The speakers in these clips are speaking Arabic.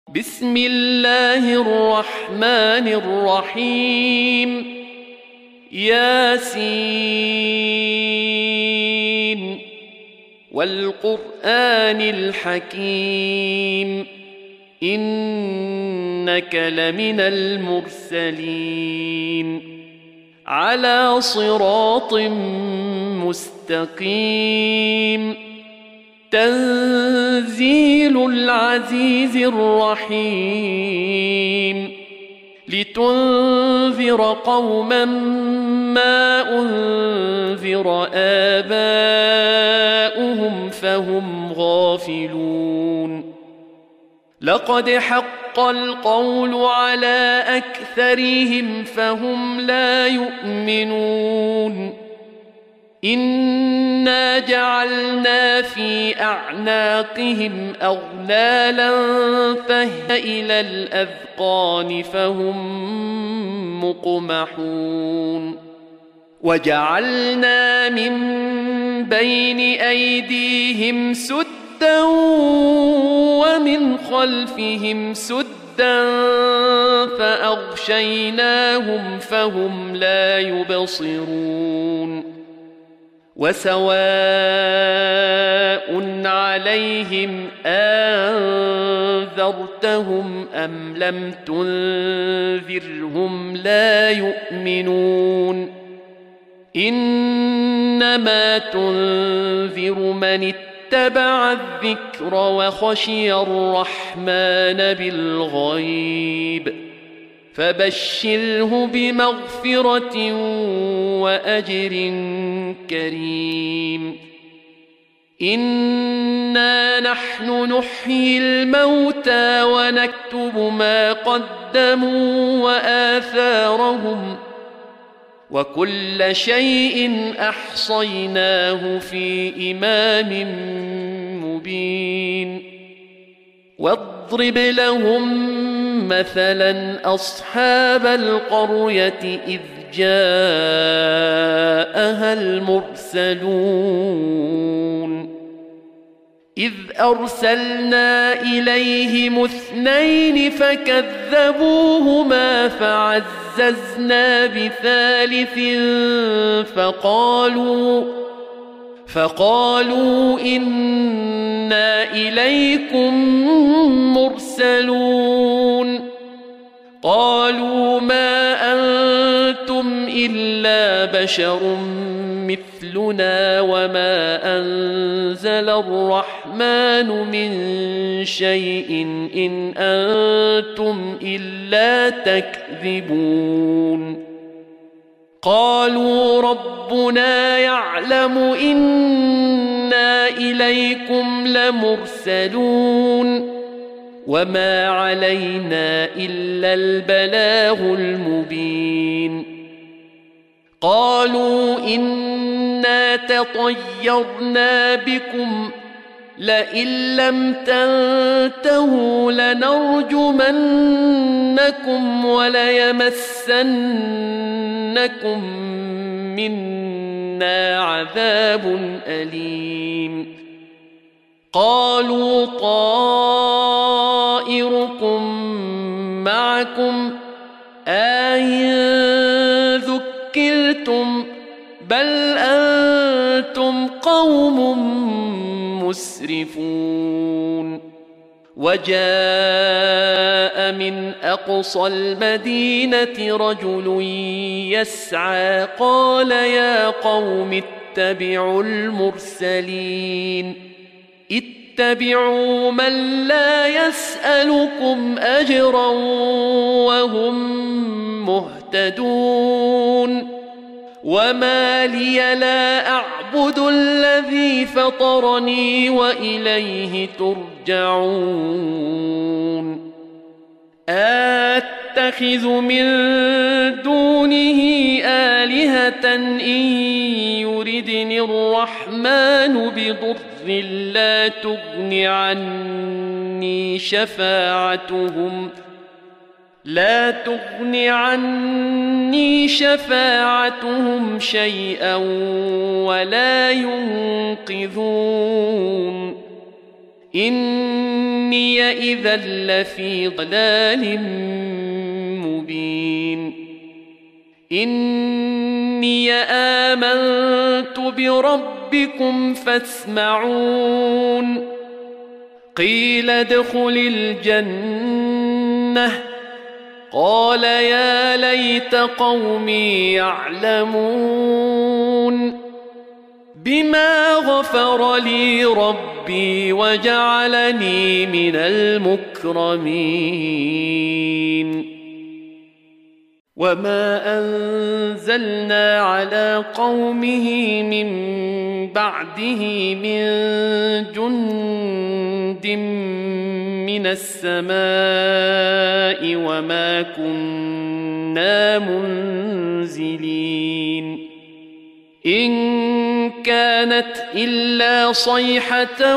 بسم الله الرحمن الرحيم ياسين والقرآن الحكيم إنك لمن المرسلين على صراط مستقيم تنزيل العزيز الرحيم لتنذر قوما ما أنذر آباؤهم فهم غافلون لقد حق القول على أكثرهم فهم لا يؤمنون إنا جعلنا في أعناقهم أغلالا فهي إلى الأذقان فهم مقمحون وجعلنا من بين أيديهم سدا ومن خلفهم سدا فأغشيناهم فهم لا يبصرون وسواء عليهم أنذرتهم أم لم تنذرهم لا يؤمنون إنما تنذر من اتبع الذكر وخشي الرحمن بالغيب فبشره بمغفرة وأجر كريم إنا نحن نحيي الموتى ونكتب ما قدموا وآثارهم وكل شيء أحصيناه في إمام مبين واضرب لهم مثلا أصحاب القرية إذ جاءها المرسلون إذ أرسلنا إليهم اثنين فكذبوهما فعززنا بثالث فقالوا إنا إليكم مرسلون قالوا ما أنتم إلا بشر مثلنا وما أنزل الرحمن من شيء إن أنتم إلا تكذبون قالوا ربنا يعلم إنا إليكم لمرسلون وما علينا إلا البلاغ المبين قالوا إنا تطيرنا بكم لئن لم تنتهوا لنرجمنكم وليمسنكم منا عذاب أليم قالوا طائركم معكم أئن ذكرتم بل أنتم قوم مسرفون وجاء من أقصى المدينة رجل يسعى قال يا قوم اتبعوا المرسلين اتبعوا من لا يسألكم أجرا وهم مهتدون وما لي لا أعبد الذي فطرني وإليه ترجعون أتخذ من دونه آلهة إن يردني الرحمن بضر لا تغن عني شفاعتهم شيئا ولا ينقذون إني إذا لفي ضلال مبين إني آمنت بربكم فاسمعون قيل ادخل الجنة قال يا ليت قومي يعلمون بما غفر لي ربي وجعلني من المكرمين وما أنزلنا على قومه من بعده من جند من السماء وما كنا منزلين إن كانت إلا صيحة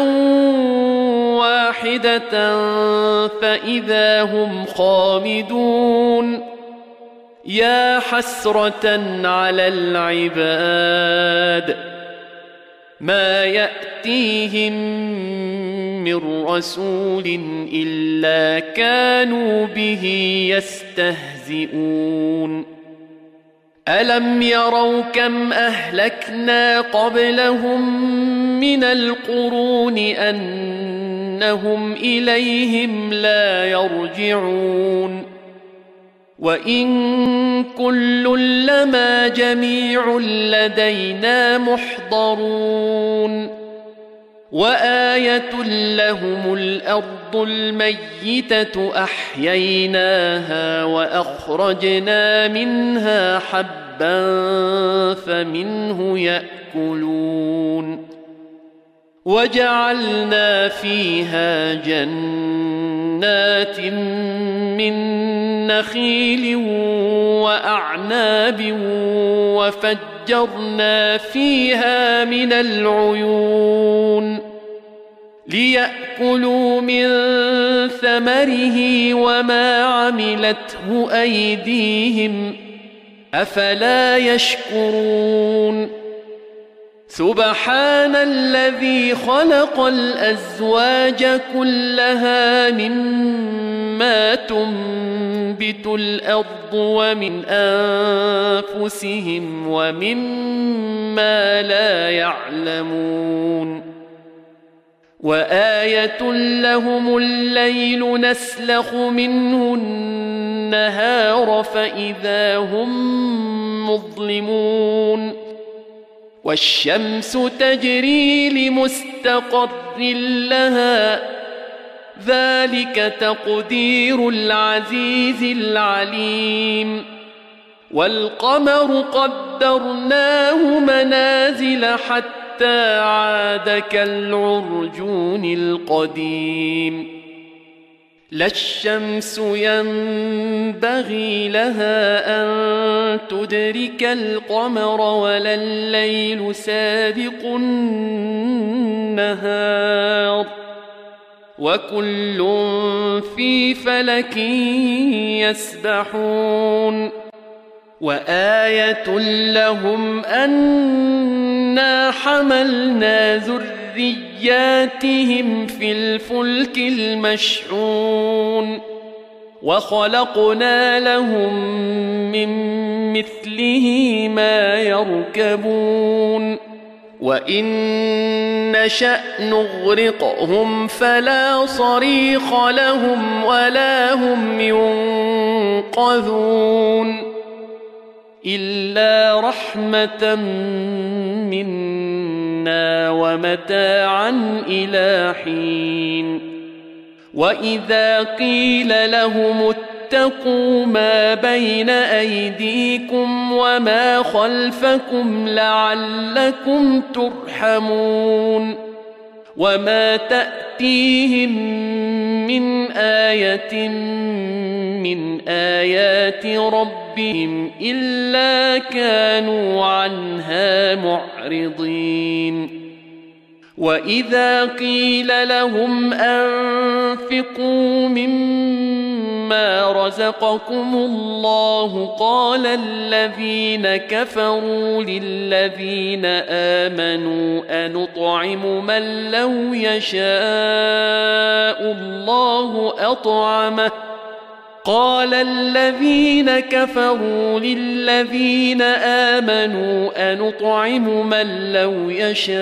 واحدة فإذا هم خامدون يا حسرة على العباد ما يأتيهم من رسول إلا كانوا به يستهزئون ألم يروا كم أهلكنا قبلهم من القرون أنهم إليهم لا يرجعون وإن كل لما جميع لدينا محضرون وآية لهم الأرض الميتة أحييناها وأخرجنا منها حبا فمنه يأكلون وجعلنا فيها جنات من نخيل وأعناب وفجرنا فيها من العيون ليأكلوا من ثمره وما عملته أيديهم أفلا يشكرون سبحان الذي خلق الأزواج كلها مما تنبت الأرض ومن أنفسهم ومما لا يعلمون وآية لهم الليل نسلخ منه النهار فإذا هم مظلمون والشمس تجري لمستقر لها ذلك تقدير العزيز العليم والقمر قدرناه منازل حتى عاد كالعرجون القديم لا الشمس ينبغي لها أن تدرك القمر ولا الليل سابق النهار وكل في فلك يسبحون وآية لهم أنا حملنا ذرياتهم في الفلك المشحون وخلقنا لهم من مثله ما يركبون وإن نشأ نغرقهم فلا صريخ لهم ولا هم ينقذون إلا رحمة منا ومتاعا إلى حين وإذا قيل لهم اتقوا ما بين أيديكم وما خلفكم لعلكم ترحمون وما تأتيهم من آية من آيات ربهم إلا كانوا عنها معرضين وإذا قيل لهم أنفقوا مما ما رزقكم الله قال الذين كفروا للذين آمنوا أنطعم من لو يشاء الله أطعمه قال الذين كفروا للذين آمنوا أنطعم من لو يشاء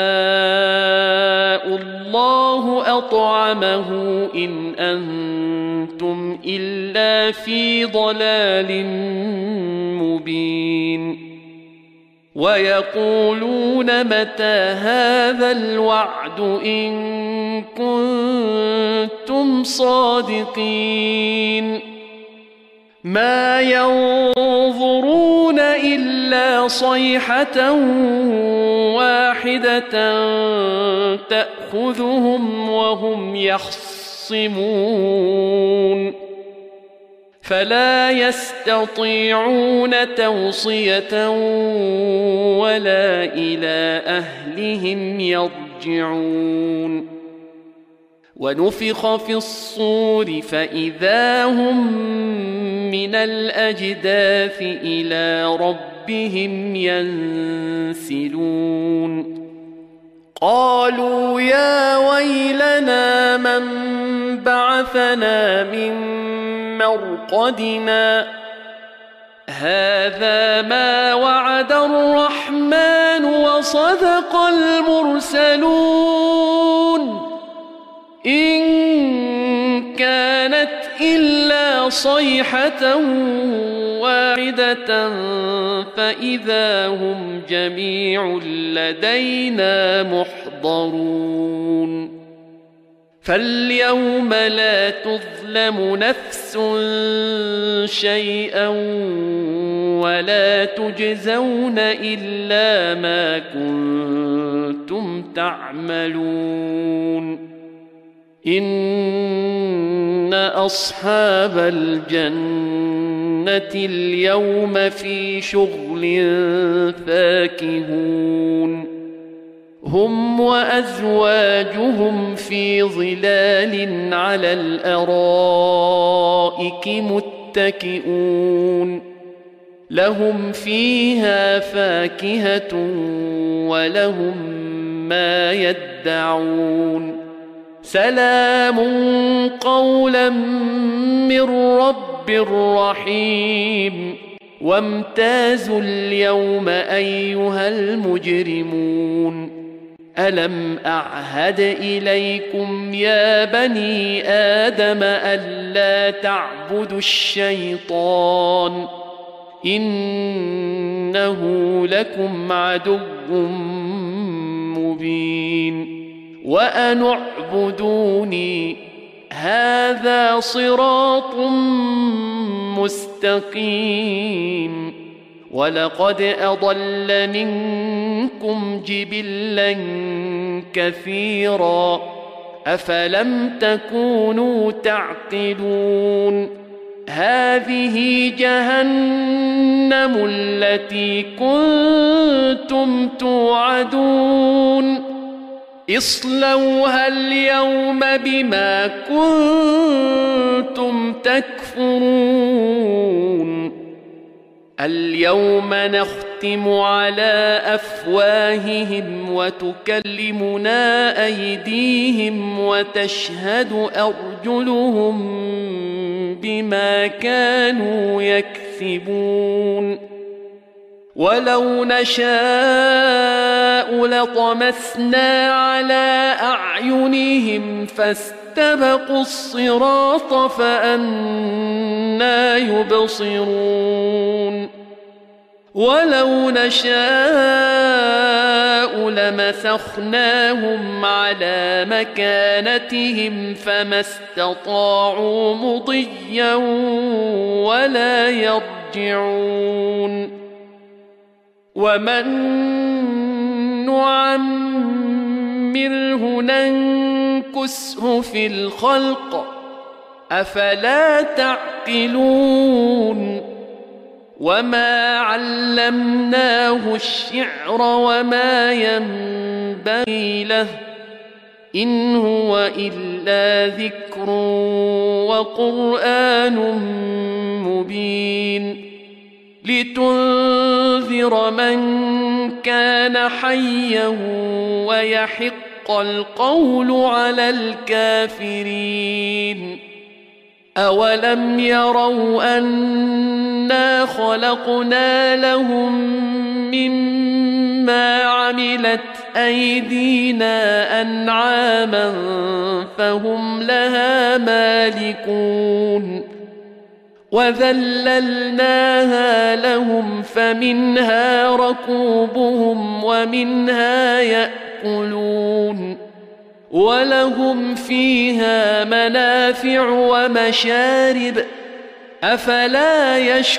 الله أطعمه إن أنتم إلا في ضلال مبين ويقولون متى هذا الوعد إن كنتم صادقين ما ينظرون إلا صيحة واحدة تأخذهم وهم يخصمون فلا يستطيعون توصية ولا إلى أهلهم يرجعون ونفخ في الصور فإذا هم من الأجداث إلى ربهم ينسلون قالوا يا ويلنا من بعثنا من مرقدنا هذا ما وعد الرحمن وصدق المرسلون إن كانت إلا صيحة واحدة فإذا هم جميع لدينا محضرون فاليوم لا تظلم نفس شيئا ولا تجزون إلا ما كنتم تعملون إن أصحاب الجنة اليوم في شغل فاكهون هم وأزواجهم في ظلال على الأرائك متكئون لهم فيها فاكهة ولهم ما يدعون سلام قولا من رب رحيم وامتازوا اليوم أيها المجرمون ألم أعهد إليكم يا بني آدم ألا تعبدوا الشيطان إنه لكم عدو مبين وأن اعبدوني هذا صراط مستقيم ولقد أضل منكم جبلا كثيرا أفلم تكونوا تعقلون هذه جهنم التي كنتم توعدون اصلوها اليوم بما كنتم تكفرون اليوم نختم على أفواههم وتكلمنا أيديهم وتشهد أرجلهم بما كانوا يكسبون ولو نشاء لطمسنا على أعينهم فاستبقوا الصراط فأنى يبصرون ولو نشاء لمسخناهم على مكانتهم فما استطاعوا مضيا ولا يرجعون ومن نعمره ننكسه في الخلق أفلا تعقلون وما علمناه الشعر وما ينبغي له إن هو إلا ذكر وقرآن مبين لتنذر من كان حيا ويحق القول على الكافرين أولم يروا أنا خلقنا لهم مما عملت أيدينا أنعاما فهم لها مالكون وذللناها لهم فمنها ركوبهم ومنها يأكلون ولهم فيها منافع ومشارب أفلا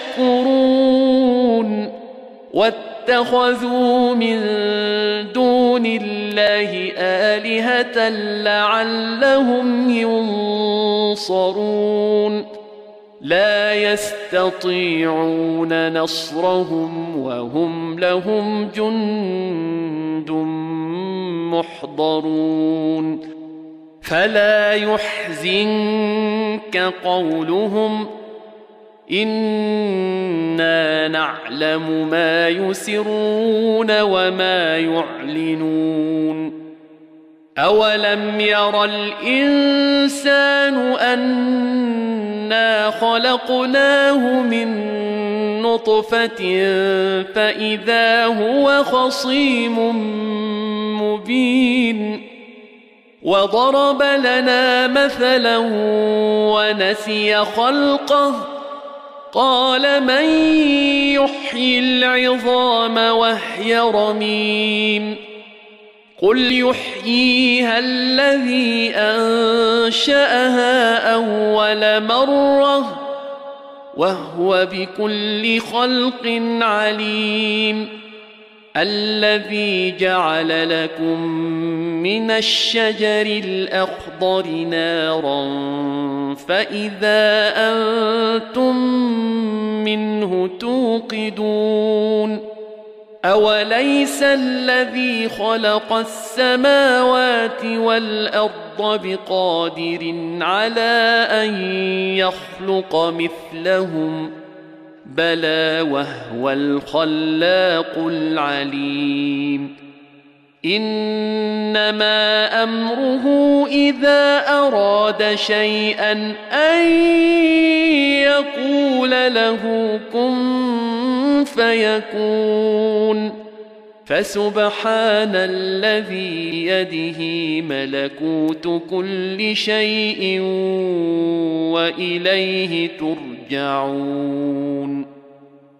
يشكرون واتخذوا من دون الله آلهة لعلهم ينصرون لا يستطيعون نصرهم وهم لهم جند محضرون فلا يحزنك قولهم إنا نعلم ما يسرون وما يعلنون أولم ير الإنسان أنا خلقناه من نطفة فإذا هو خصيم مبين وضرب لنا مثلا ونسي خلقه قال من يحيي العظام وهي رميم قل يحييها الذي أنشأها أول مرة وهو بكل خلق عليم الذي جعل لكم من الشجر الأخضر نارا فإذا أنتم منه توقدون أوليس الذي خلق السماوات والأرض بقادر على أن يخلق مثلهم بلى وهو الخلاق العليم إنما أمره إذا أراد شيئا أن يقول له كن فيكون فسبحان الذي بيده ملكوت كل شيء وإليه ترجعون